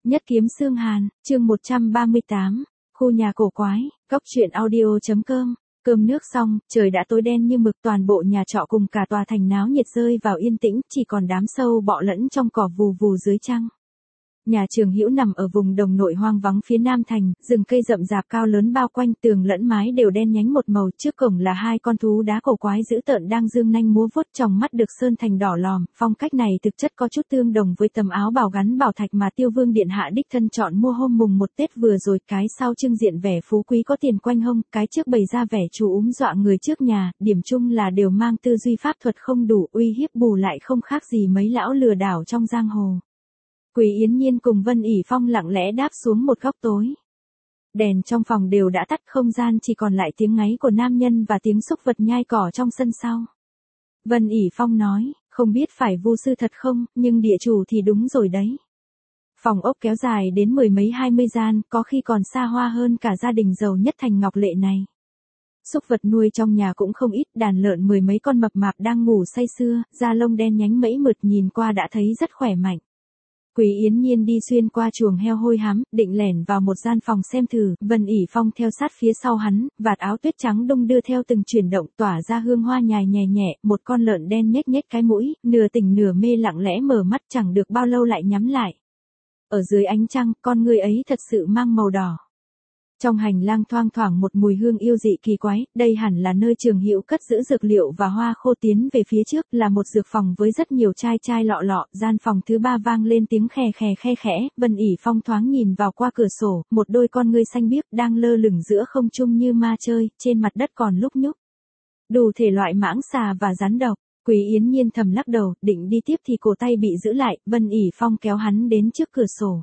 Nhất kiếm xương hàn, chương 138, khu nhà cổ quái, góc truyện audio.com. Cơm nước xong, trời đã tối đen như mực, toàn bộ nhà trọ cùng cả tòa thành náo nhiệt rơi vào yên tĩnh, chỉ còn đám sâu bọ lẫn trong cỏ vù vù dưới trăng. Nhà Trường Hữu nằm ở vùng đồng nội hoang vắng phía nam thành, rừng cây rậm rạp cao lớn bao quanh, tường lẫn mái đều đen nhánh một màu, trước cổng là hai con thú đá cổ quái dữ tợn đang dương nanh múa vuốt, tròng mắt được sơn thành đỏ lòm, phong cách này thực chất có chút tương đồng với tấm áo bào gắn bảo thạch mà Tiêu Vương điện hạ đích thân chọn mua hôm mùng 1 Tết vừa rồi, cái sau trưng diện vẻ phú quý có tiền quanh hông, cái trước bày ra vẻ chú úm dọa người trước nhà, điểm chung là đều mang tư duy pháp thuật không đủ, uy hiếp bù lại không khác gì mấy lão lừa đảo trong giang hồ. Quý Yến Nhiên cùng Vân ỉ Phong lặng lẽ đáp xuống một góc tối. Đèn trong phòng đều đã tắt, không gian chỉ còn lại tiếng ngáy của nam nhân và tiếng súc vật nhai cỏ trong sân sau. Vân ỉ Phong nói, không biết phải vu sư thật không, nhưng địa chủ thì đúng rồi đấy. Phòng ốc kéo dài đến mười mấy 20 gian, có khi còn xa hoa hơn cả gia đình giàu nhất thành Ngọc Lệ này. Súc vật nuôi trong nhà cũng không ít, đàn lợn mười mấy con mập mạp đang ngủ say sưa, da lông đen nhánh mẫy mượt, nhìn qua đã thấy rất khỏe mạnh. Quý Yến Nhiên đi xuyên qua chuồng heo hôi hám, định lẻn vào một gian phòng xem thử, Vân ỉ Phong theo sát phía sau hắn, vạt áo tuyết trắng đung đưa theo từng chuyển động, tỏa ra hương hoa nhài nhẹ nhẹ, một con lợn đen nhếch nhếch cái mũi, nửa tỉnh nửa mê lặng lẽ mở mắt, chẳng được bao lâu lại nhắm lại. Ở dưới ánh trăng, con người ấy thật sự mang màu đỏ. Trong hành lang thoang thoảng một mùi hương yêu dị kỳ quái, đây hẳn là nơi Trường Hữu cất giữ dược liệu và hoa khô. Tiến về phía trước là một dược phòng với rất nhiều chai lọ lọ, gian phòng thứ ba vang lên tiếng khe khẽ, Vân ỉ Phong thoáng nhìn vào qua cửa sổ, một đôi con ngươi xanh biếc đang lơ lửng giữa không trung như ma chơi, trên mặt đất còn lúc nhúc đủ thể loại mãng xà và rắn độc. Quý Yến Nhiên thầm lắc đầu, định đi tiếp thì cổ tay bị giữ lại, Vân ỉ Phong kéo hắn đến trước cửa sổ.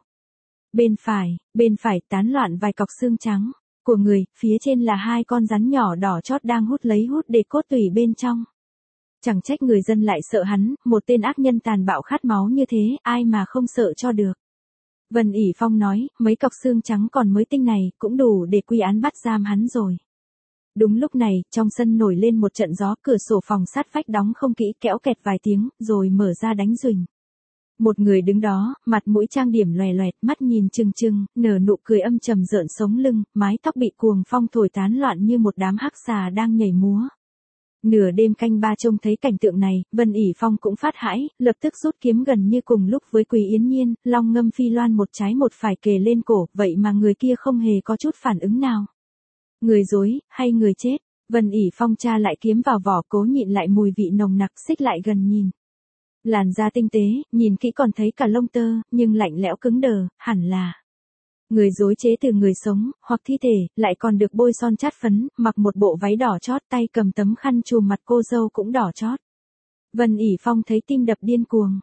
Bên phải tán loạn vài cọc xương trắng của người, phía trên là hai con rắn nhỏ đỏ chót đang hút để cốt tủy bên trong. Chẳng trách người dân lại sợ hắn, một tên ác nhân tàn bạo khát máu như thế, ai mà không sợ cho được. Vân ỉ Phong nói, mấy cọc xương trắng còn mới tinh này, cũng đủ để quy án bắt giam hắn rồi. Đúng lúc này, trong sân nổi lên một trận gió, cửa sổ phòng sát vách đóng không kỹ, kéo kẹt vài tiếng, rồi mở ra đánh rùnh. Một người đứng đó, mặt mũi trang điểm loè loẹt, mắt nhìn trừng, nở nụ cười âm trầm rợn sống lưng, mái tóc bị cuồng phong thổi tán loạn như một đám hắc xà đang nhảy múa. Nửa đêm canh ba trông thấy cảnh tượng này, Vân ỉ Phong cũng phát hãi, lập tức rút kiếm gần như cùng lúc với Quý Yến Nhiên, long ngâm phi loan một trái một phải kề lên cổ, vậy mà người kia không hề có chút phản ứng nào. Người dối, hay người chết? Vân ỉ Phong tra lại kiếm vào vỏ, cố nhịn lại mùi vị nồng nặc, xích lại gần nhìn. Làn da tinh tế, nhìn kỹ còn thấy cả lông tơ, nhưng lạnh lẽo cứng đờ, hẳn là người dối chế từ người sống, hoặc thi thể, lại còn được bôi son chát phấn, mặc một bộ váy đỏ chót, tay cầm tấm khăn trùm mặt, cô dâu cũng đỏ chót. Vân ỉ Phong thấy tim đập điên cuồng.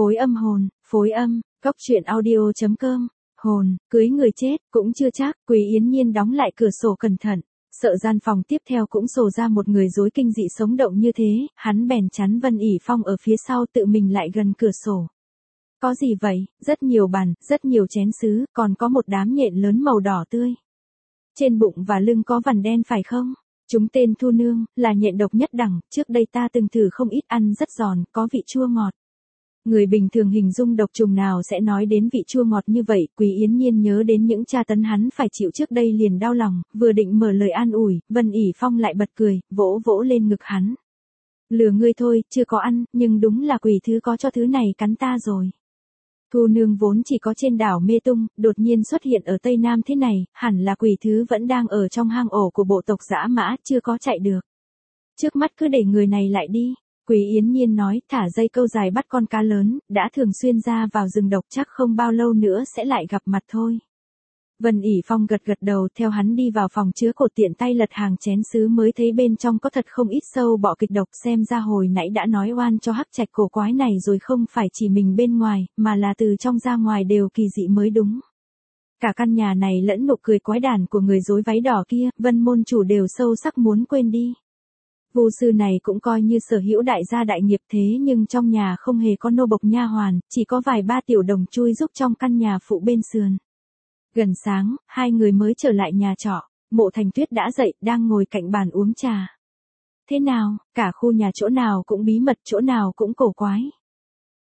Phối âm, góc truyện audio.com. Hồn, cưới người chết, cũng chưa chắc. Quý Yến Nhiên đóng lại cửa sổ cẩn thận. Sợ gian phòng tiếp theo cũng sổ ra một người dối kinh dị sống động như thế, hắn bèn chắn Vân ỉ Phong ở phía sau, tự mình lại gần cửa sổ. Có gì vậy? Rất nhiều bàn, rất nhiều chén sứ, còn có một đám nhện lớn màu đỏ tươi. Trên bụng và lưng có vằn đen phải không? Chúng tên Thu Nương, là nhện độc nhất đẳng, trước đây ta từng thử không ít, ăn rất giòn, có vị chua ngọt. Người bình thường hình dung độc trùng nào sẽ nói đến vị chua ngọt như vậy. Quý Yến Nhiên nhớ đến những tra tấn hắn phải chịu trước đây liền đau lòng, vừa định mở lời an ủi, Vân ỉ Phong lại bật cười, vỗ lên ngực hắn. Lừa ngươi thôi, chưa có ăn, nhưng đúng là quỷ thứ có cho thứ này cắn ta rồi. Thu Nương vốn chỉ có trên đảo Mê Tung, đột nhiên xuất hiện ở Tây Nam thế này, hẳn là quỷ thứ vẫn đang ở trong hang ổ của bộ tộc dã mã, chưa có chạy được. Trước mắt cứ để người này lại đi. Quý Yến Nhiên nói, thả dây câu dài bắt con cá lớn, đã thường xuyên ra vào rừng độc, chắc không bao lâu nữa sẽ lại gặp mặt thôi. Vân ỉ Phong gật đầu, theo hắn đi vào phòng chứa cột, tiện tay lật hàng chén sứ, mới thấy bên trong có thật không ít sâu bọ kịch độc, xem ra hồi nãy đã nói oan cho hắc trạch cổ quái này rồi, không phải chỉ mình bên ngoài, mà là từ trong ra ngoài đều kỳ dị mới đúng. Cả căn nhà này lẫn nụ cười quái đản của người dối váy đỏ kia, Vân môn chủ đều sâu sắc muốn quên đi. Vu sư này cũng coi như sở hữu đại gia đại nghiệp, thế nhưng trong nhà không hề có nô bộc nha hoàn, chỉ có vài ba tiểu đồng chui giúp trong căn nhà phụ bên sườn. Gần sáng, hai người mới trở lại nhà trọ, Mộ Thành Tuyết đã dậy, đang ngồi cạnh bàn uống trà. Thế nào, cả khu nhà chỗ nào cũng bí mật, chỗ nào cũng cổ quái.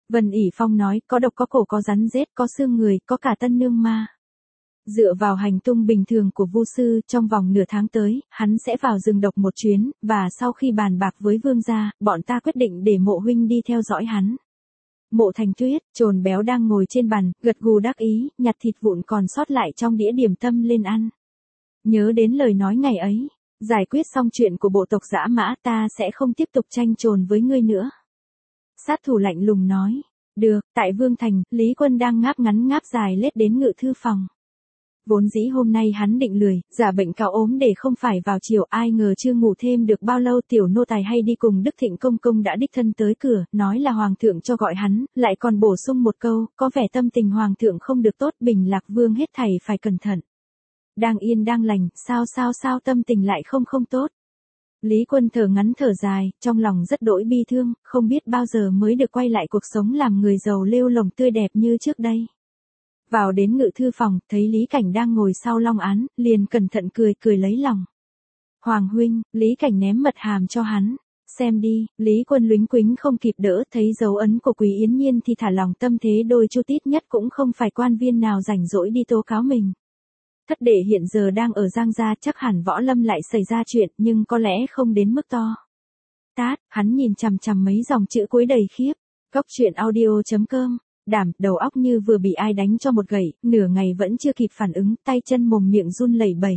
Vân ỉ Phong nói, có độc có cổ có rắn rết có xương người, có cả tân nương ma. Dựa vào hành tung bình thường của Vu sư, trong vòng nửa tháng tới, hắn sẽ vào rừng độc một chuyến, và sau khi bàn bạc với vương gia, bọn ta quyết định để Mộ huynh đi theo dõi hắn. Mộ Thành Tuyết, Trồn Béo đang ngồi trên bàn, gật gù đắc ý, nhặt thịt vụn còn sót lại trong đĩa điểm tâm lên ăn. Nhớ đến lời nói ngày ấy, giải quyết xong chuyện của bộ tộc dã mã, ta sẽ không tiếp tục tranh trồn với ngươi nữa. Sát thủ lạnh lùng nói. Được, tại Vương Thành, Lý Quân đang ngáp ngắn ngáp dài lết đến ngự thư phòng. Vốn dĩ hôm nay hắn định lười, giả bệnh cao ốm để không phải vào chiều, ai ngờ chưa ngủ thêm được bao lâu tiểu nô tài hay đi cùng Đức Thịnh Công Công đã đích thân tới cửa, nói là Hoàng thượng cho gọi hắn, lại còn bổ sung một câu, có vẻ tâm tình Hoàng thượng không được tốt, Bình Lạc Vương hết thảy phải cẩn thận. Đang yên đang lành, sao tâm tình lại không tốt. Lý Quân thở ngắn thở dài, trong lòng rất đỗi bi thương, không biết bao giờ mới được quay lại cuộc sống làm người giàu lêu lồng tươi đẹp như trước đây. Vào đến ngự thư phòng, thấy Lý Cảnh đang ngồi sau long án, liền cẩn thận cười lấy lòng. Hoàng huynh, Lý Cảnh ném mật hàm cho hắn. Xem đi, Lý Quân lúnh quính không kịp đỡ, thấy dấu ấn của Quý Yến Nhiên thì thả lòng tâm thế đôi chút, ít nhất cũng không phải quan viên nào rảnh rỗi đi tố cáo mình. Thất đệ hiện giờ đang ở Giang Gia, chắc hẳn Võ Lâm lại xảy ra chuyện, nhưng có lẽ không đến mức to. Tát, hắn nhìn chằm chằm mấy dòng chữ cuối đầy khiếp. Cóc truyện audio.com. Đảm, đầu óc như vừa bị ai đánh cho một gậy, nửa ngày vẫn chưa kịp phản ứng, tay chân mồm miệng run lẩy bẩy.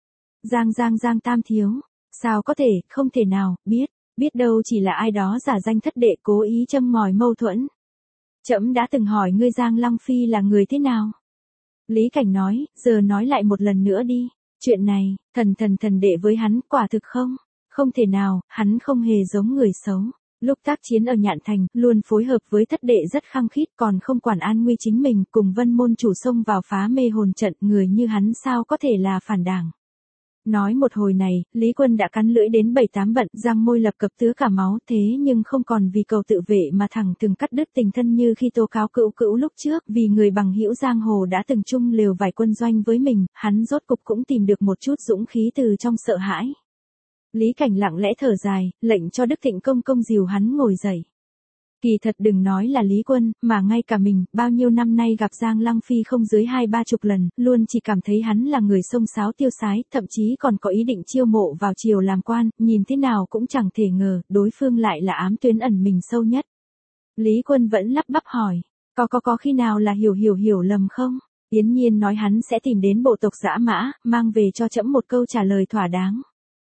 Giang Tam thiếu, sao có thể, không thể nào, biết đâu chỉ là ai đó giả danh thất đệ cố ý châm ngòi mâu thuẫn. Trẫm đã từng hỏi ngươi Giang Lăng Phi là người thế nào? Lý Cảnh nói, giờ nói lại một lần nữa đi, chuyện này, thần đệ với hắn, quả thực không thể nào, hắn không hề giống người xấu. Lúc tác chiến ở Nhạn Thành, luôn phối hợp với thất đệ rất khăng khít, còn không quản an nguy chính mình, cùng Vân môn chủ xông vào phá mê hồn trận, người như hắn sao có thể là phản đảng. Nói một hồi này, Lý Quân đã cắn lưỡi đến 7-8 bận, răng môi lập cập tứa cả máu, thế nhưng không còn vì cầu tự vệ mà thẳng thừng cắt đứt tình thân như khi tố cáo Cữu lúc trước, vì người bằng hữu giang hồ đã từng chung lều vài quân doanh với mình, hắn rốt cục cũng tìm được một chút dũng khí từ trong sợ hãi. Lý Cảnh lặng lẽ thở dài, lệnh cho Đức Thịnh Công Công dìu hắn ngồi dậy. Kỳ thật đừng nói là Lý Quân, mà ngay cả mình, bao nhiêu năm nay gặp Giang Lăng Phi không dưới 20-30 lần, luôn chỉ cảm thấy hắn là người xông xáo tiêu sái, thậm chí còn có ý định chiêu mộ vào triều làm quan, nhìn thế nào cũng chẳng thể ngờ, đối phương lại là ám tuyến ẩn mình sâu nhất. Lý Quân vẫn lắp bắp hỏi, có khi nào là hiểu lầm không? Yến Nhiên nói hắn sẽ tìm đến bộ tộc dã mã, mang về cho trẫm một câu trả lời thỏa đáng.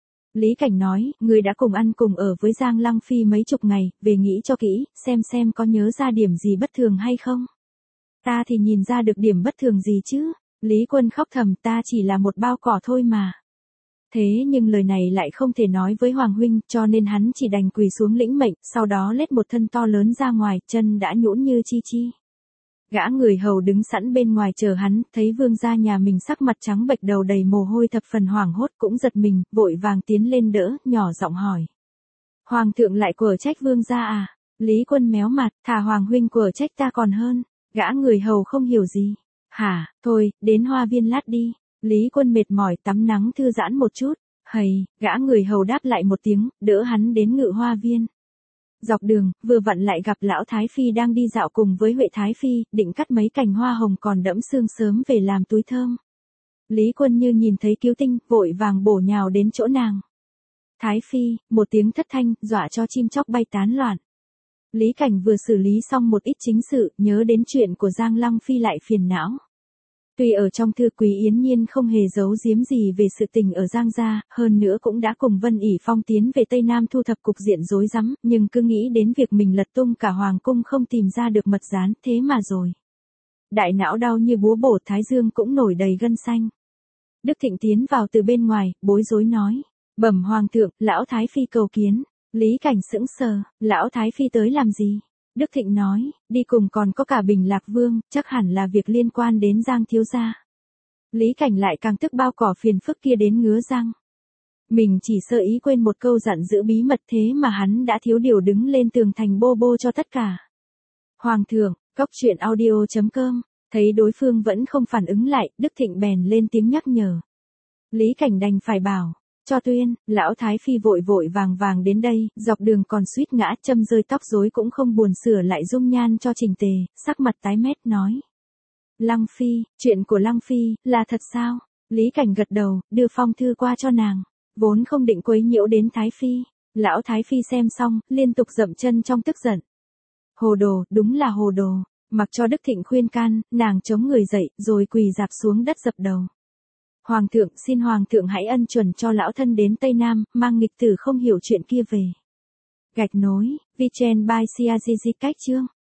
Lý Cảnh nói, người đã cùng ăn cùng ở với Giang Lăng Phi mấy chục ngày, về nghĩ cho kỹ, xem có nhớ ra điểm gì bất thường hay không. Ta thì nhìn ra được điểm bất thường gì chứ. Lý Quân khóc thầm, ta chỉ là một bao cỏ thôi mà. Thế nhưng lời này lại không thể nói với Hoàng huynh, cho nên hắn chỉ đành quỳ xuống lĩnh mệnh, sau đó lết một thân to lớn ra ngoài, chân đã nhũn như chi. Gã người hầu đứng sẵn bên ngoài chờ hắn, thấy vương gia nhà mình sắc mặt trắng bệch đầu đầy mồ hôi thập phần hoảng hốt cũng giật mình, vội vàng tiến lên đỡ, nhỏ giọng hỏi. Hoàng thượng lại quở trách vương gia à? Lý Quân méo mặt, thà Hoàng huynh quở trách ta còn hơn. Gã người hầu không hiểu gì. Hả, thôi, đến hoa viên lát đi. Lý Quân mệt mỏi tắm nắng thư giãn một chút. Hầy, gã người hầu đáp lại một tiếng, đỡ hắn đến ngự hoa viên. Dọc đường, vừa vặn lại gặp lão Thái Phi đang đi dạo cùng với Huệ Thái Phi, định cắt mấy cành hoa hồng còn đẫm sương sớm về làm túi thơm. Lý Quân như nhìn thấy cứu tinh, vội vàng bổ nhào đến chỗ nàng. Thái Phi, một tiếng thất thanh, dọa cho chim chóc bay tán loạn. Lý Cảnh vừa xử lý xong một ít chính sự, nhớ đến chuyện của Giang Lăng Phi lại phiền não. Tuy ở trong thư Quý Yến Nhiên không hề giấu giếm gì về sự tình ở Giang Gia, hơn nữa cũng đã cùng Vân ỉ Phong tiến về Tây Nam thu thập cục diện rối rắm, nhưng cứ nghĩ đến việc mình lật tung cả hoàng cung không tìm ra được mật gián, thế mà rồi. Đại não đau như búa bổ, thái dương cũng nổi đầy gân xanh. Đức Thịnh tiến vào từ bên ngoài, bối rối nói, bẩm Hoàng thượng, lão Thái Phi cầu kiến. Lý Cảnh sững sờ, lão Thái Phi tới làm gì? Đức Thịnh nói, đi cùng còn có cả Bình Lạc Vương, chắc hẳn là việc liên quan đến Giang thiếu gia. Lý Cảnh lại càng tức bao cỏ phiền phức kia đến ngứa răng. Mình chỉ sơ ý quên một câu dặn giữ bí mật, thế mà hắn đã thiếu điều đứng lên tường thành bô cho tất cả. Hoàng thượng, cóc truyện audio.com, thấy đối phương vẫn không phản ứng lại, Đức Thịnh bèn lên tiếng nhắc nhở. Lý Cảnh đành phải bảo, Cho tuyên, lão Thái Phi vội vội vàng vàng đến đây, dọc đường còn suýt ngã, châm rơi tóc rối cũng không buồn sửa lại dung nhan cho chỉnh tề, sắc mặt tái mét nói. Lăng Phi, chuyện của Lăng Phi, là thật sao? Lý Cảnh gật đầu, đưa phong thư qua cho nàng, vốn không định quấy nhiễu đến Thái Phi. Lão Thái Phi xem xong, liên tục dậm chân trong tức giận. Hồ đồ, đúng là hồ đồ. Mặc cho Đức Thịnh khuyên can, nàng chống người dậy, rồi quỳ rạp xuống đất dập đầu. Hoàng thượng, xin Hoàng thượng hãy ân chuẩn cho lão thân đến Tây Nam, mang nghịch tử không hiểu chuyện kia về. Gạch nối, VN by CAGG cách chương.